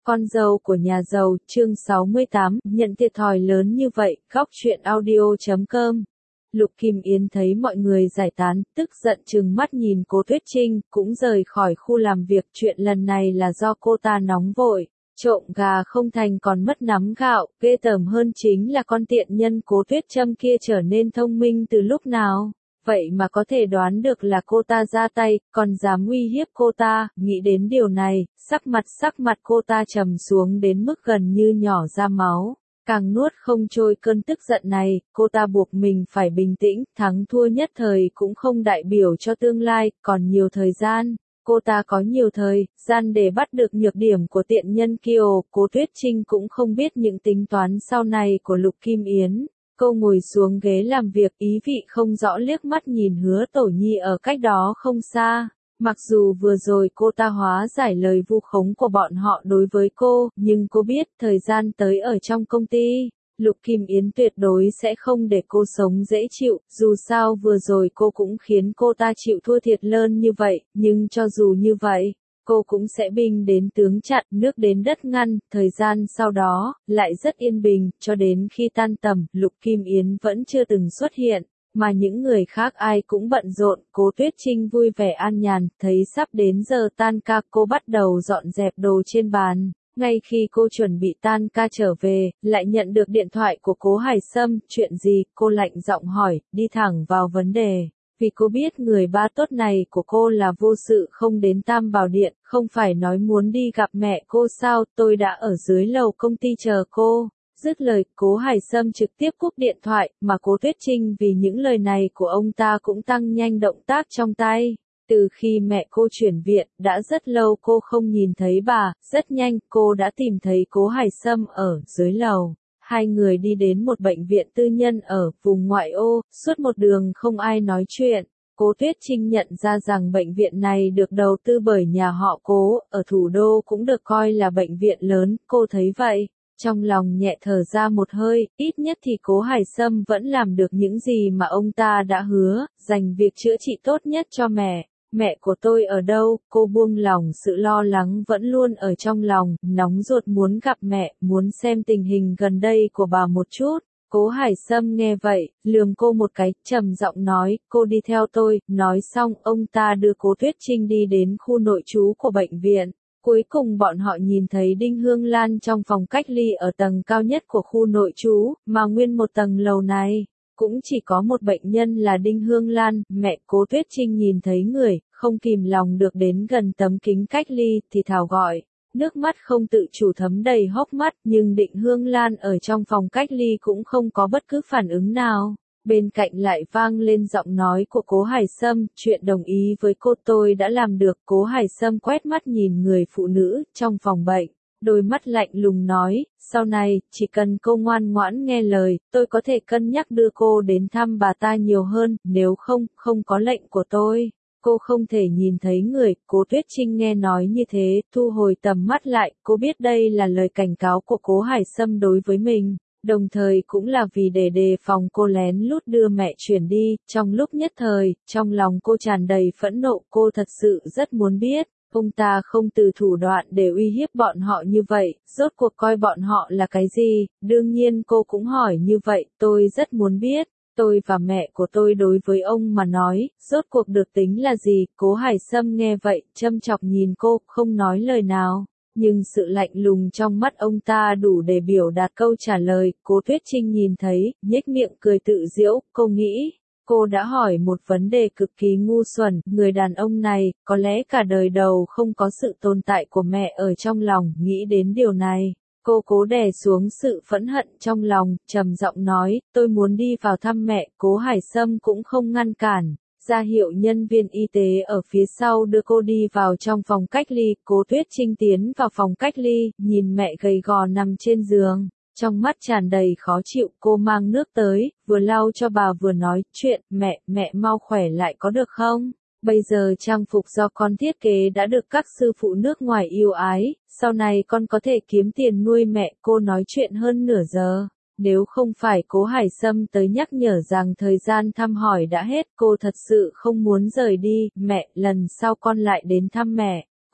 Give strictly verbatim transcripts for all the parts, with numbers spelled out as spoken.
Con dâu của nhà giàu, chương sáu mươi tám, nhận thiệt thòi lớn như vậy, góc truyện audio chấm com. Lục Kim Yến thấy mọi người giải tán, tức giận trừng mắt nhìn Cố Tuyết Trinh, cũng rời khỏi khu làm việc. Chuyện lần này là do cô ta nóng vội, trộm gà không thành còn mất nắm gạo, ghê tởm hơn chính là con tiện nhân Cố Tuyết Trâm kia trở nên thông minh từ lúc nào. Vậy mà có thể đoán được là cô ta ra tay, còn dám uy hiếp cô ta. Nghĩ đến điều này, sắc mặt sắc mặt cô ta trầm xuống đến mức gần như nhỏ ra máu. Càng nuốt không trôi cơn tức giận này, cô ta buộc mình phải bình tĩnh. Thắng thua nhất thời cũng không đại biểu cho tương lai, còn nhiều thời gian. Cô ta có nhiều thời gian để bắt được nhược điểm của tiện nhân Kiều. Cố Tuyết Trinh cũng không biết những tính toán sau này của Lục Kim Yến. Cô ngồi xuống ghế làm việc, ý vị không rõ liếc mắt nhìn Hứa Tổ Nhi ở cách đó không xa. Mặc dù vừa rồi cô ta hóa giải lời vu khống của bọn họ đối với cô, nhưng cô biết thời gian tới ở trong công ty, Lục Kim Yến tuyệt đối sẽ không để cô sống dễ chịu. Dù sao vừa rồi cô cũng khiến cô ta chịu thua thiệt lớn như vậy, nhưng cho dù như vậy, cô cũng sẽ binh đến tướng chặn, nước đến đất ngăn. Thời gian sau đó, lại rất yên bình, cho đến khi tan tầm, Lục Kim Yến vẫn chưa từng xuất hiện, mà những người khác ai cũng bận rộn. Cố Tuyết Trinh vui vẻ an nhàn, thấy sắp đến giờ tan ca, cô bắt đầu dọn dẹp đồ trên bàn. Ngay khi cô chuẩn bị tan ca trở về, lại nhận được điện thoại của Cố Hải Sâm. Chuyện gì? Cô lạnh giọng hỏi, đi thẳng vào vấn đề. Vì cô biết người ba tốt này của cô là vô sự không đến Tam Bảo Điện, không phải nói muốn đi gặp mẹ cô sao? Tôi đã ở dưới lầu công ty chờ cô. Dứt lời, Cố Hải Sâm trực tiếp cúp điện thoại, mà Cố Tuyết Trinh vì những lời này của ông ta cũng tăng nhanh động tác trong tay. Từ khi mẹ cô chuyển viện, đã rất lâu cô không nhìn thấy bà. Rất nhanh, cô đã tìm thấy Cố Hải Sâm ở dưới lầu. Hai người đi đến một bệnh viện tư nhân ở vùng ngoại ô. Suốt một đường không ai nói chuyện. Cố Tuyết Trinh nhận ra rằng bệnh viện này được đầu tư bởi nhà họ Cố, ở thủ đô cũng được coi là bệnh viện lớn. Cô thấy vậy, trong lòng nhẹ thở ra một hơi, ít nhất thì Cố Hải Sâm vẫn làm được những gì mà ông ta đã hứa, dành việc chữa trị tốt nhất cho mẹ. Mẹ của tôi ở đâu? Cô buông lòng sự lo lắng vẫn luôn ở trong lòng, nóng ruột muốn gặp mẹ, muốn xem tình hình gần đây của bà một chút. Cố Hải Sâm nghe vậy, lườm cô một cái, trầm giọng nói, cô đi theo tôi. Nói xong, ông ta đưa Cố Tuyết Trinh đi đến khu nội trú của bệnh viện. Cuối cùng bọn họ nhìn thấy Đinh Hương Lan trong phòng cách ly ở tầng cao nhất của khu nội trú, mà nguyên một tầng lầu này cũng chỉ có một bệnh nhân là Đinh Hương Lan. Mẹ Cố Tuyết Trinh nhìn thấy người, không kìm lòng được đến gần tấm kính cách ly, thì thào gọi. Nước mắt không tự chủ thấm đầy hốc mắt, nhưng Đinh Hương Lan ở trong phòng cách ly cũng không có bất cứ phản ứng nào. Bên cạnh lại vang lên giọng nói của Cố Hải Sâm, chuyện đồng ý với cô tôi đã làm được. Cố Hải Sâm quét mắt nhìn người phụ nữ trong phòng bệnh, đôi mắt lạnh lùng nói, sau này, chỉ cần cô ngoan ngoãn nghe lời, tôi có thể cân nhắc đưa cô đến thăm bà ta nhiều hơn, nếu không, không có lệnh của tôi, cô không thể nhìn thấy người. Cố Tuyết Trinh nghe nói như thế, thu hồi tầm mắt lại, cô biết đây là lời cảnh cáo của Cố Hải Sâm đối với mình. Đồng thời cũng là vì để đề phòng cô lén lút đưa mẹ chuyển đi. Trong lúc nhất thời, trong lòng cô tràn đầy phẫn nộ. Cô thật sự rất muốn biết, ông ta không từ thủ đoạn để uy hiếp bọn họ như vậy, rốt cuộc coi bọn họ là cái gì. Đương nhiên cô cũng hỏi như vậy, tôi rất muốn biết, tôi và mẹ của tôi đối với ông mà nói, rốt cuộc được tính là gì. Cố Hải Sâm nghe vậy, châm chọc nhìn cô, không nói lời nào. Nhưng sự lạnh lùng trong mắt ông ta đủ để biểu đạt câu trả lời. Cố Tuyết Trinh nhìn thấy, nhếch miệng cười tự giễu. Cô nghĩ, cô đã hỏi một vấn đề cực kỳ ngu xuẩn. Người đàn ông này, có lẽ cả đời đầu không có sự tồn tại của mẹ ở trong lòng. Nghĩ đến điều này, cô cố đè xuống sự phẫn hận trong lòng, trầm giọng nói, tôi muốn đi vào thăm mẹ. Cố Hải Sâm cũng không ngăn cản, ra hiệu nhân viên y tế ở phía sau đưa cô đi vào trong phòng cách ly. Cố Tuyết Trinh tiến vào phòng cách ly, nhìn mẹ gầy gò nằm trên giường, trong mắt tràn đầy khó chịu. Cô mang nước tới, vừa lau cho bà vừa nói chuyện, mẹ, mẹ mau khỏe lại có được không? Bây giờ trang phục do con thiết kế đã được các sư phụ nước ngoài yêu ái, sau này con có thể kiếm tiền nuôi mẹ. Cô nói chuyện hơn nửa giờ. Nếu không phải Cố Hải Sâm tới nhắc nhở rằng thời gian thăm hỏi đã hết, cô thật sự không muốn rời đi. Mẹ, lần sau con lại đến thăm mẹ.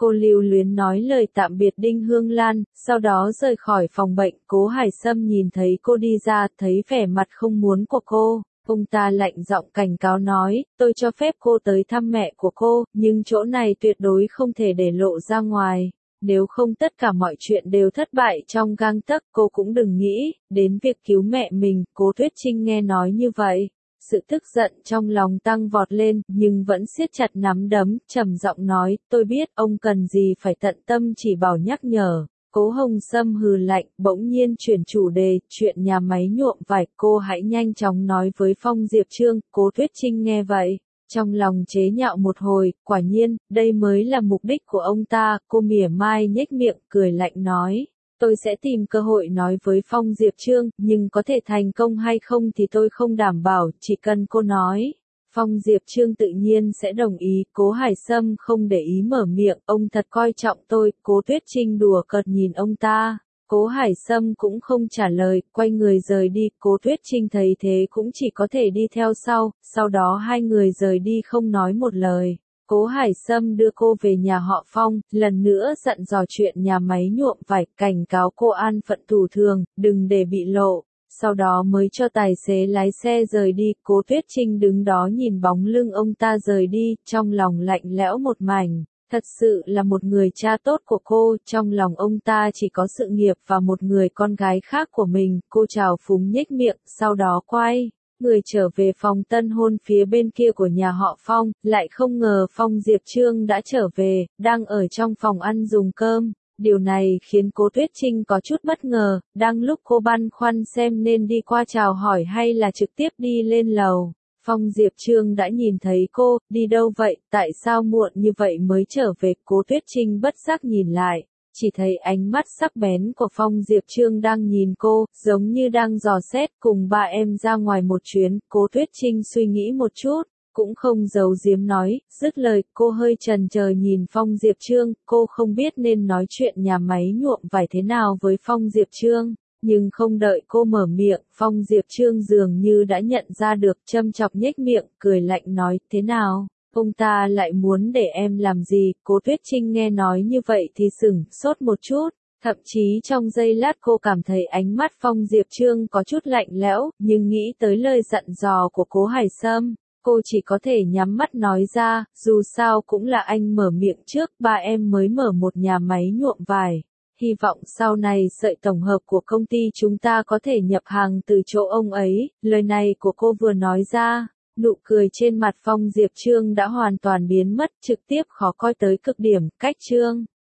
Cô lưu luyến nói lời tạm biệt Đinh Hương Lan, sau đó rời khỏi phòng bệnh. Cố Hải Sâm nhìn thấy cô đi ra, thấy vẻ mặt không muốn của cô. Ông ta lạnh giọng cảnh cáo nói, tôi cho phép cô tới thăm mẹ của cô, nhưng chỗ này tuyệt đối không thể để lộ ra ngoài. Nếu không tất cả mọi chuyện đều thất bại trong gang tấc, cô cũng đừng nghĩ đến việc cứu mẹ mình. Cố Tuyết Trinh nghe nói như vậy, sự tức giận trong lòng tăng vọt lên, nhưng vẫn siết chặt nắm đấm, trầm giọng nói, tôi biết ông cần gì phải tận tâm chỉ bảo nhắc nhở. Cố Hồng Sâm hừ lạnh, bỗng nhiên chuyển chủ đề, chuyện nhà máy nhuộm vải, cô hãy nhanh chóng nói với Phong Diệp Trương. Cố Tuyết Trinh nghe vậy, trong lòng chế nhạo một hồi, quả nhiên, đây mới là mục đích của ông ta. Cô mỉa mai nhếch miệng, cười lạnh nói, tôi sẽ tìm cơ hội nói với Phong Diệp Trương, nhưng có thể thành công hay không thì tôi không đảm bảo, chỉ cần cô nói. Phong Diệp Trương tự nhiên sẽ đồng ý. Cố Hải Sâm không để ý mở miệng, ông thật coi trọng tôi. Cố Tuyết Trinh đùa cợt nhìn ông ta. Cố Hải Sâm cũng không trả lời, quay người rời đi. Cố Tuyết Trinh thấy thế cũng chỉ có thể đi theo sau, sau đó hai người rời đi không nói một lời. Cố Hải Sâm đưa cô về nhà họ Phong, lần nữa dặn dò chuyện nhà máy nhuộm vải, cảnh cáo cô an phận thủ thường, đừng để bị lộ. Sau đó mới cho tài xế lái xe rời đi. Cố Tuyết Trinh đứng đó nhìn bóng lưng ông ta rời đi, trong lòng lạnh lẽo một mảnh. Thật sự là một người cha tốt của cô, trong lòng ông ta chỉ có sự nghiệp và một người con gái khác của mình. Cô trào phúng nhếch miệng, sau đó quay người trở về phòng tân hôn phía bên kia của nhà họ Phong, lại không ngờ Phong Diệp Trương đã trở về, đang ở trong phòng ăn dùng cơm. Điều này khiến Cố Tuyết Trinh có chút bất ngờ, đang lúc cô băn khoăn xem nên đi qua chào hỏi hay là trực tiếp đi lên lầu. Phong Diệp Trương đã nhìn thấy cô, đi đâu vậy, tại sao muộn như vậy mới trở về. Cố Tuyết Trinh bất giác nhìn lại, chỉ thấy ánh mắt sắc bén của Phong Diệp Trương đang nhìn cô, giống như đang dò xét. Cùng ba em ra ngoài một chuyến. Cố Tuyết Trinh suy nghĩ một chút, cũng không giấu giếm nói, dứt lời, cô hơi chần chờ nhìn Phong Diệp Trương. Cô không biết nên nói chuyện nhà máy nhuộm vải thế nào với Phong Diệp Trương, nhưng không đợi cô mở miệng, Phong Diệp Trương dường như đã nhận ra được, châm chọc nhếch miệng, cười lạnh nói, thế nào? Ông ta lại muốn để em làm gì? Cố Tuyết Trinh nghe nói như vậy thì sửng sốt một chút, thậm chí trong giây lát cô cảm thấy ánh mắt Phong Diệp Trương có chút lạnh lẽo, nhưng nghĩ tới lời dặn dò của Cố Hải Sâm, cô chỉ có thể nhắm mắt nói ra, dù sao cũng là anh mở miệng trước, ba em mới mở một nhà máy nhuộm vải. Hy vọng sau này sợi tổng hợp của công ty chúng ta có thể nhập hàng từ chỗ ông ấy. Lời này của cô vừa nói ra, nụ cười trên mặt Phong Diệp Trương đã hoàn toàn biến mất, trực tiếp khó coi tới cực điểm. Cách Trương